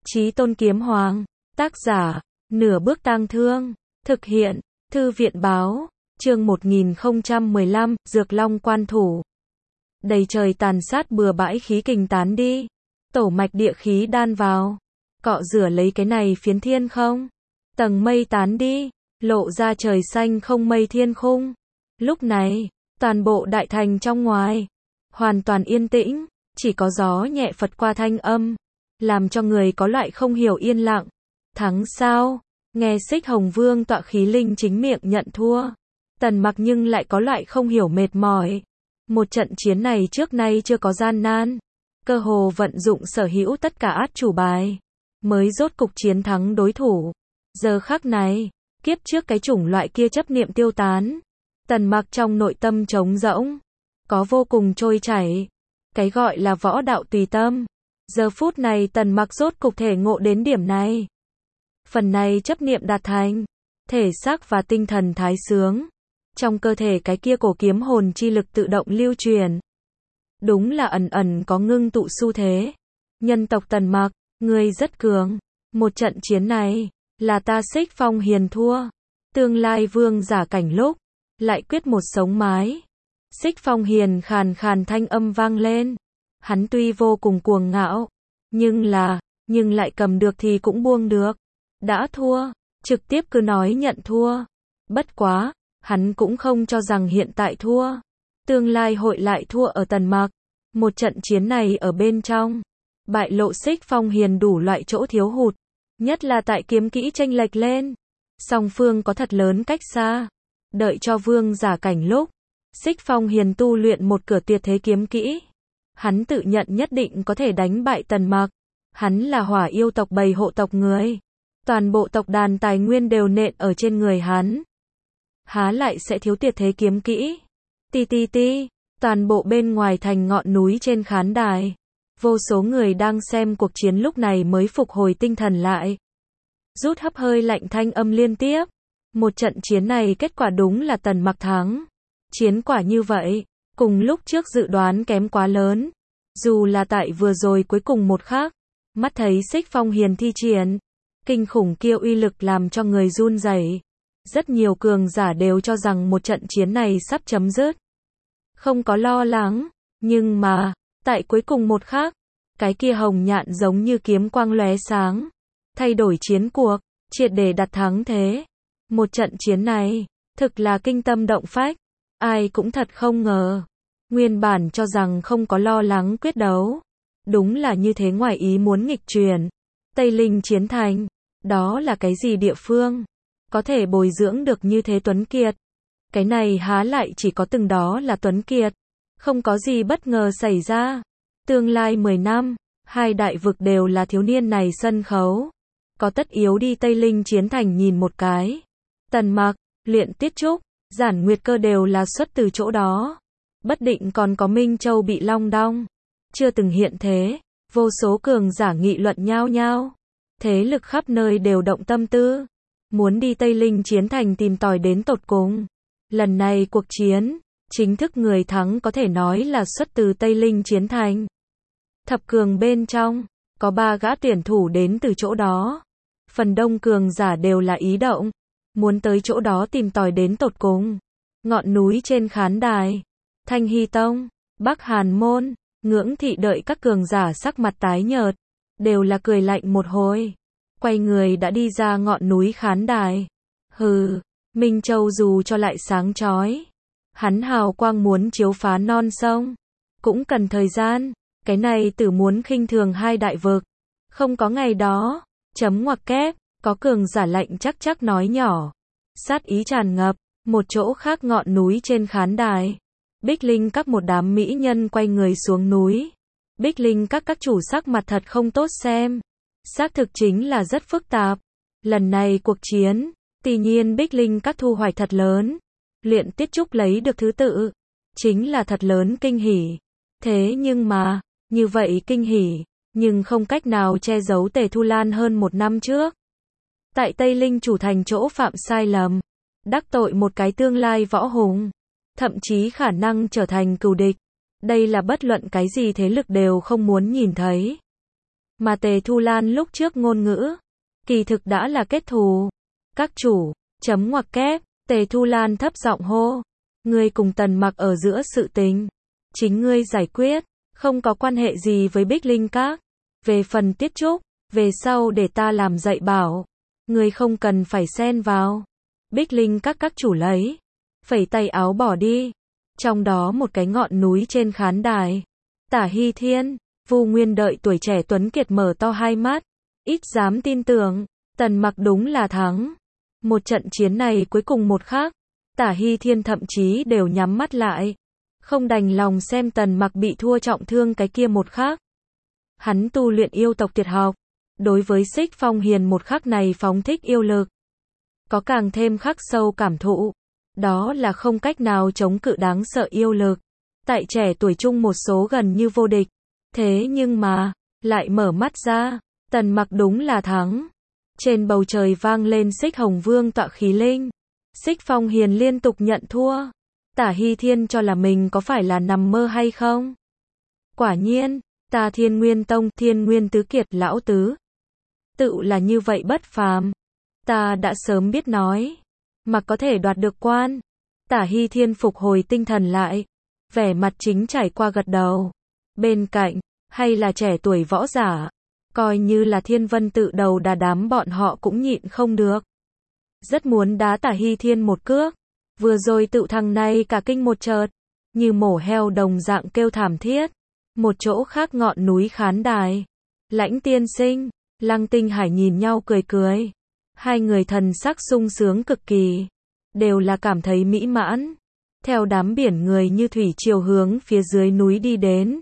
Chí Tôn Kiếm Hoàng. Tác giả, Nửa Bước Tang Thương. Thực hiện, Thư viện báo. Chương 1015, Dược Long Quan Thủ. Đầy trời tàn sát bừa bãi khí kình tán đi. Tổ mạch địa khí đan vào. Cọ rửa lấy cái này phiến thiên không. Tầng mây tán đi. Lộ ra trời xanh không mây thiên khung. Lúc này, toàn bộ đại thành trong ngoài. Hoàn toàn yên tĩnh. Chỉ có gió nhẹ phật qua thanh âm. Làm cho người có loại không hiểu yên lặng. Thắng sao? Nghe Xích Hồng Vương tọa khí linh chính miệng nhận thua. Tần Mặc nhưng lại có loại không hiểu mệt mỏi. Một trận chiến này trước nay chưa có gian nan. Cơ hồ vận dụng sở hữu tất cả át chủ bài. Mới rốt cục chiến thắng đối thủ. Giờ khắc này, kiếp trước cái chủng loại kia chấp niệm tiêu tán. Tần Mặc trong nội tâm trống rỗng. Có vô cùng trôi chảy. Cái gọi là võ đạo tùy tâm. Giờ phút này Tần Mặc rốt cục thể ngộ đến điểm này. Phần này chấp niệm đạt thành. Thể xác và tinh thần thái sướng. Trong cơ thể cái kia cổ kiếm hồn chi lực tự động lưu truyền. Đúng là ẩn ẩn có ngưng tụ xu thế. Nhân tộc Tần Mặc, ngươi rất cường. Một trận chiến này, là ta Xích Phong Hiền thua. Tương lai vương giả cảnh lúc, lại quyết một sống mái. Xích Phong Hiền khàn khàn thanh âm vang lên. Hắn tuy vô cùng cuồng ngạo, nhưng lại cầm được thì cũng buông được. Đã thua, trực tiếp cứ nói nhận thua. Bất quá, hắn cũng không cho rằng hiện tại thua. Tương lai hội lại thua ở Tần Mặc. Một trận chiến này ở bên trong, bại lộ Xích Phong Hiền đủ loại chỗ thiếu hụt. Nhất là tại kiếm kỹ chênh lệch lên. Song phương có thật lớn cách xa. Đợi cho vương giả cảnh lúc, Xích Phong Hiền tu luyện một cửa tuyệt thế kiếm kỹ. Hắn tự nhận nhất định có thể đánh bại Tần Mặc. Hắn là Hỏa yêu tộc bầy hộ tộc người. Toàn bộ tộc đàn tài nguyên đều nện ở trên người hắn. Há lại sẽ thiếu tuyệt thế kiếm kỹ. Ti. Toàn bộ bên ngoài thành ngọn núi trên khán đài. Vô số người đang xem cuộc chiến lúc này mới phục hồi tinh thần lại. Rút hấp hơi lạnh thanh âm liên tiếp. Một trận chiến này kết quả đúng là Tần Mặc thắng. Chiến quả như vậy, cùng lúc trước dự đoán kém quá lớn. Dù là tại vừa rồi cuối cùng một khắc, mắt thấy Xích Phong Hiền thi triển, kinh khủng kia uy lực làm cho người run rẩy. Rất nhiều cường giả đều cho rằng một trận chiến này sắp chấm dứt. Không có lo lắng, nhưng mà, tại cuối cùng một khắc, cái kia hồng nhạn giống như kiếm quang lóe sáng, thay đổi chiến cuộc, triệt để đặt thắng thế. Một trận chiến này, thực là kinh tâm động phách. Ai cũng thật không ngờ. Nguyên bản cho rằng không có lo lắng quyết đấu. Đúng là như thế ngoài ý muốn nghịch chuyển. Tây Linh chiến thành. Đó là cái gì địa phương? Có thể bồi dưỡng được như thế tuấn kiệt. Cái này há lại chỉ có từng đó là tuấn kiệt. Không có gì bất ngờ xảy ra. Tương lai 10 năm, hai đại vực đều là thiếu niên này sân khấu. Có tất yếu đi Tây Linh chiến thành nhìn một cái. Tần Mặc, Luyện Tiết Trúc, Giản Nguyệt Cơ đều là xuất từ chỗ đó. Bất định còn có Minh Châu bị long đong. Chưa từng hiện thế. Vô số cường giả nghị luận nhao nhao. Thế lực khắp nơi đều động tâm tư. Muốn đi Tây Linh chiến thành tìm tòi đến tột cùng. Lần này cuộc chiến, chính thức người thắng có thể nói là xuất từ Tây Linh chiến thành. Thập cường bên trong, có 3 gã tuyển thủ đến từ chỗ đó. Phần đông cường giả đều là ý động. Muốn tới chỗ đó tìm tòi đến tột cùng. Ngọn núi trên khán đài. Thanh Hy Tông, Bắc Hàn Môn, Ngưỡng Thị đợi các cường giả sắc mặt tái nhợt. Đều là cười lạnh một hồi. Quay người đã đi ra ngọn núi khán đài. Hừ, Minh Châu dù cho lại sáng chói. Hắn hào quang muốn chiếu phá non sông. Cũng cần thời gian. Cái này tử muốn khinh thường hai đại vực. Không có ngày đó. Chấm ngoặc kép. Có cường giả lạnh chắc nói nhỏ. Sát ý tràn ngập. Một chỗ khác ngọn núi trên khán đài. Bích Linh các một đám mỹ nhân quay người xuống núi. Bích Linh các chủ sắc mặt thật không tốt xem. Xác thực chính là rất phức tạp. Lần này cuộc chiến, tuy nhiên Bích Linh các thu hoạch thật lớn. Luyện Tiết Trúc lấy được thứ tự. Chính là thật lớn kinh hỉ. Thế nhưng mà, như vậy kinh hỉ, nhưng không cách nào che giấu Tề Thu Lan hơn 1 năm trước. Tại Tây Linh chủ thành chỗ phạm sai lầm. Đắc tội một cái tương lai võ hùng. Thậm chí khả năng trở thành cừu địch. Đây là bất luận cái gì thế lực đều không muốn nhìn thấy. Mà Tề Thu Lan lúc trước ngôn ngữ, kỳ thực đã là kết thù. Các chủ, chấm ngoặc kép, Tề Thu Lan thấp giọng hô. Ngươi cùng Tần Mặc ở giữa sự tình. Chính ngươi giải quyết, không có quan hệ gì với Bích Linh Các. Về phần Tiết Trúc, về sau để ta làm dạy bảo. Ngươi không cần phải xen vào. Bích Linh các chủ lấy. Phẩy tay áo bỏ đi. Trong đó một cái ngọn núi trên khán đài. Tả Hy Thiên, Vu Nguyên đợi tuổi trẻ tuấn kiệt mở to hai mắt. Ít dám tin tưởng, Tần Mặc đúng là thắng. Một trận chiến này cuối cùng một khắc, Tả Hy Thiên thậm chí đều nhắm mắt lại. Không đành lòng xem Tần Mặc bị thua trọng thương cái kia một khắc. Hắn tu luyện yêu tộc tuyệt học. Đối với Xích Phong Hiền một khắc này phóng thích yêu lực. Có càng thêm khắc sâu cảm thụ. Đó là không cách nào chống cự đáng sợ yêu lực. Tại trẻ tuổi trung một số gần như vô địch. Thế nhưng mà, lại mở mắt ra, Tần Mặc đúng là thắng. Trên bầu trời vang lên Xích Hồng Vương tọa khí linh. Xích Phong Hiền liên tục nhận thua. Tả Hy Thiên cho là mình có phải là nằm mơ hay không? Quả nhiên, ta Thiên Nguyên Tông, Thiên Nguyên Tứ Kiệt lão tứ. Tự là như vậy bất phàm. Ta đã sớm biết nói. Mà có thể đoạt được quan. Tả Hy Thiên phục hồi tinh thần lại. Vẻ mặt chính trải qua gật đầu. Bên cạnh, hay là trẻ tuổi võ giả. Coi như là Thiên Vân tự đầu đà đám bọn họ cũng nhịn không được. Rất muốn đá Tả Hy Thiên một cước. Vừa rồi tự thằng này cả kinh một chợt. Như mổ heo đồng dạng kêu thảm thiết. Một chỗ khác ngọn núi khán đài. Lãnh tiên sinh, Lăng Tinh Hải nhìn nhau cười cười. Hai người thần sắc sung sướng cực kỳ. Đều là cảm thấy mỹ mãn. Theo đám biển người như thủy triều hướng phía dưới núi đi đến.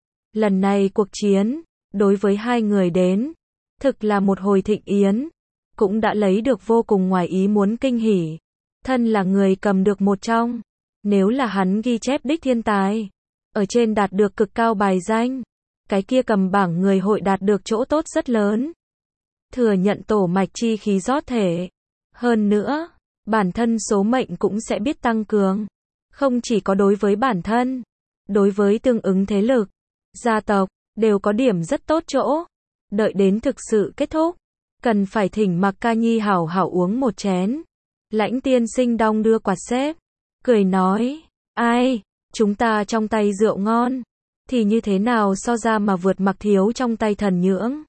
Lần này cuộc chiến, đối với hai người đến, thực là một hồi thịnh yến. Cũng đã lấy được vô cùng ngoài ý muốn kinh hỉ. Thân là người cầm được một trong. Nếu là hắn ghi chép đích thiên tài. Ở trên đạt được cực cao bài danh. Cái kia cầm bảng người hội đạt được chỗ tốt rất lớn. Thừa nhận tổ mạch chi khí rót thể. Hơn nữa, bản thân số mệnh cũng sẽ biết tăng cường. Không chỉ có đối với bản thân. Đối với tương ứng thế lực, gia tộc, đều có điểm rất tốt chỗ. Đợi đến thực sự kết thúc. Cần phải thỉnh Mạc Ca Nhi hảo hảo uống một chén. Lãnh tiên sinh đong đưa quạt xếp. Cười nói, ai, chúng ta trong tay rượu ngon. Thì như thế nào so ra mà vượt Mặc thiếu trong tay thần nhưỡng.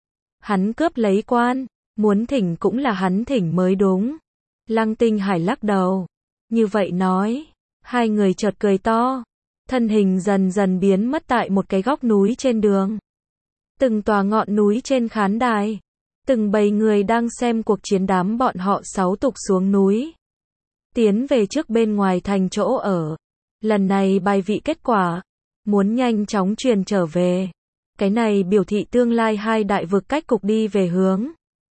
Hắn cướp lấy quan. Muốn thỉnh cũng là hắn thỉnh mới đúng. Lăng Tinh Hải lắc đầu. Như vậy nói. Hai người chợt cười to. Thân hình dần dần biến mất tại một cái góc núi trên đường. Từng tòa ngọn núi trên khán đài. Từng bầy người đang xem cuộc chiến đám bọn họ sáu tục xuống núi. Tiến về trước bên ngoài thành chỗ ở. Lần này bài vị kết quả. Muốn nhanh chóng truyền trở về. Cái này biểu thị tương lai hai đại vực cách cục đi về hướng.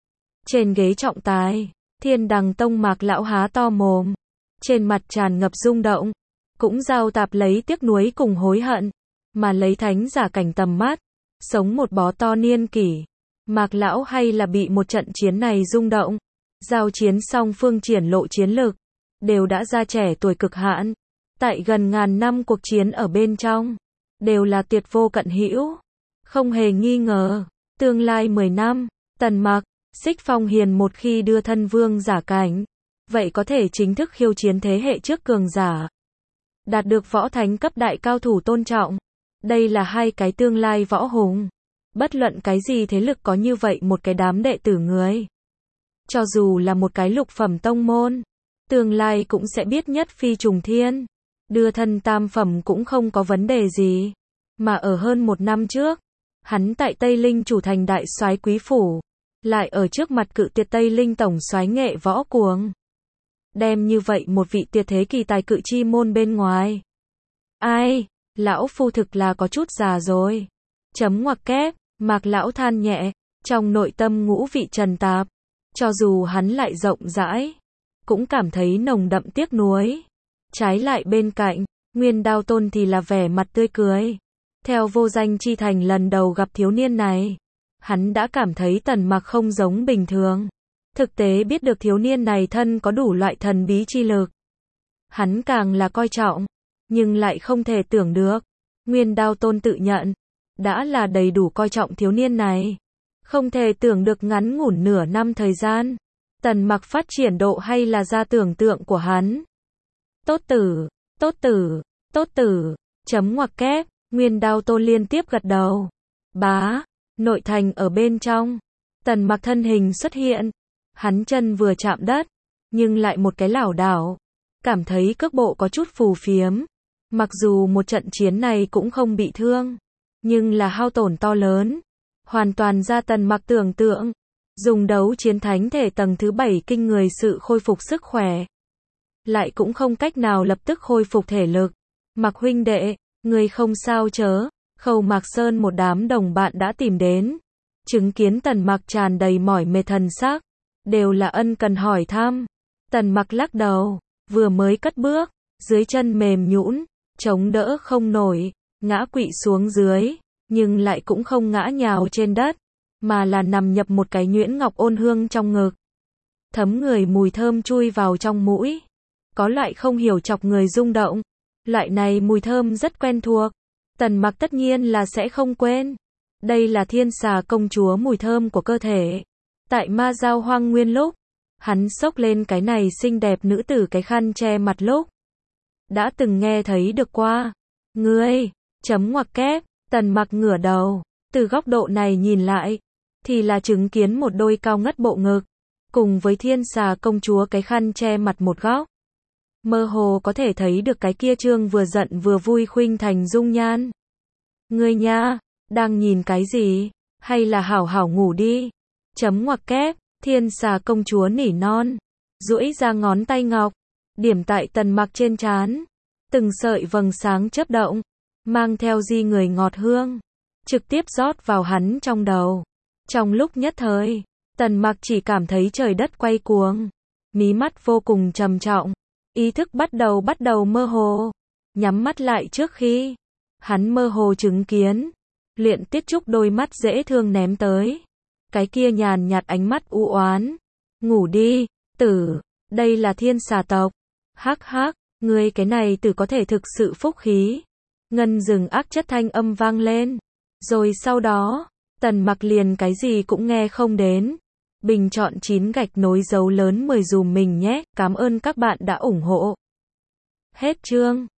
Trên ghế trọng tài, Thiên Đằng Tông Mạc lão há to mồm. Trên mặt tràn ngập rung động. Cũng giao tạp lấy tiếc nuối cùng hối hận. Mà lấy thánh giả cảnh tầm mắt. Sống một bó to niên kỷ. Mạc lão hay là bị một trận chiến này rung động. Giao chiến song phương triển lộ chiến lực. Đều đã ra trẻ tuổi cực hạn. Tại gần ngàn năm cuộc chiến ở bên trong. Đều là tuyệt vô cận hữu. Không hề nghi ngờ. Tương lai 10 năm. Tần Mặc, Xích Phong Hiền một khi đưa thân vương giả cảnh. Vậy có thể chính thức khiêu chiến thế hệ trước cường giả. Đạt được võ thánh cấp đại cao thủ tôn trọng. Đây là hai cái tương lai võ hùng. Bất luận cái gì thế lực có như vậy một cái đám đệ tử người. Cho dù là một cái lục phẩm tông môn. Tương lai cũng sẽ biết nhất phi trùng thiên. Đưa thân tam phẩm cũng không có vấn đề gì. Mà ở hơn một năm trước. Hắn tại Tây Linh chủ thành đại soái quý phủ. Lại ở trước mặt cự tuyệt Tây Linh tổng soái Nghệ Võ Cuồng. Đem như vậy một vị tuyệt thế kỳ tài cự chi môn bên ngoài. Ai, lão phu thực là có chút già rồi. Chấm ngoặc kép, Mạc lão than nhẹ, trong nội tâm ngũ vị trần tạp. Cho dù hắn lại rộng rãi, cũng cảm thấy nồng đậm tiếc nuối. Trái lại bên cạnh, Nguyên Đao Tôn thì là vẻ mặt tươi cười. Theo vô danh chi thành lần đầu gặp thiếu niên này, hắn đã cảm thấy Tần Mặc không giống bình thường. Thực tế biết được thiếu niên này thân có đủ loại thần bí chi lực. Hắn càng là coi trọng, nhưng lại không thể tưởng được. Nguyên Đao Tôn tự nhận, đã là đầy đủ coi trọng thiếu niên này. Không thể tưởng được ngắn ngủn nửa năm thời gian, Tần Mặc phát triển độ hay là ra tưởng tượng của hắn. Tốt tử, tốt tử, tốt tử, chấm ngoặc kép, Nguyên Đao Tôn liên tiếp gật đầu. Bá, nội thành ở bên trong, Tần Mặc thân hình xuất hiện, hắn chân vừa chạm đất, nhưng lại một cái lảo đảo, cảm thấy cước bộ có chút phù phiếm. Mặc dù một trận chiến này cũng không bị thương, nhưng là hao tổn to lớn, hoàn toàn ra Tần Mặc tưởng tượng. Dùng đấu chiến thánh thể tầng thứ 7 kinh người sự khôi phục sức khỏe, lại cũng không cách nào lập tức khôi phục thể lực. Mặc huynh đệ, người không sao chớ? Khâu Mạc Sơn một đám đồng bạn đã tìm đến, chứng kiến Tần Mặc tràn đầy mỏi mệt thần sắc, đều là ân cần hỏi thăm. Tần Mặc lắc đầu, vừa mới cất bước, dưới chân mềm nhũn, chống đỡ không nổi, ngã quỵ xuống dưới, nhưng lại cũng không ngã nhào trên đất, mà là nằm nhập một cái nhuyễn ngọc ôn hương trong ngực. Thấm người mùi thơm chui vào trong mũi, có loại không hiểu chọc người rung động. Loại này mùi thơm rất quen thuộc, Tần Mặc tất nhiên là sẽ không quên. Đây là Thiên Xà công chúa mùi thơm của cơ thể. Tại Ma Giao Hoang Nguyên lúc, hắn xốc lên cái này xinh đẹp nữ tử cái khăn che mặt lúc, đã từng nghe thấy được qua. Ngươi, chấm ngoặc kép, Tần Mặc ngửa đầu, từ góc độ này nhìn lại, thì là chứng kiến một đôi cao ngất bộ ngực, cùng với Thiên Xà công chúa cái khăn che mặt một góc. Mơ hồ có thể thấy được cái kia trương vừa giận vừa vui khuynh thành dung nhan. Ngươi nha, đang nhìn cái gì? Hay là hảo hảo ngủ đi? Chấm ngoặc kép, Thiên Xà công chúa nỉ non, duỗi ra ngón tay ngọc, điểm tại Tần Mặc trên trán. Từng sợi vầng sáng chớp động, mang theo di người ngọt hương, trực tiếp rót vào hắn trong đầu. Trong lúc nhất thời, Tần Mặc chỉ cảm thấy trời đất quay cuồng, mí mắt vô cùng trầm trọng, ý thức bắt đầu mơ hồ. Nhắm mắt lại trước khi, hắn mơ hồ chứng kiến, Luyện Tiết Trúc đôi mắt dễ thương ném tới, cái kia nhàn nhạt ánh mắt u oán. Ngủ đi, tử, đây là thiên xà tộc. Hắc hắc, ngươi cái này tử có thể thực sự phúc khí. Ngân rừng ác chất thanh âm vang lên. Rồi sau đó, Tần Mặc liền cái gì cũng nghe không đến. Bình chọn 9 gạch nối dấu lớn 10 dùm mình nhé. Cảm ơn các bạn đã ủng hộ. Hết chương.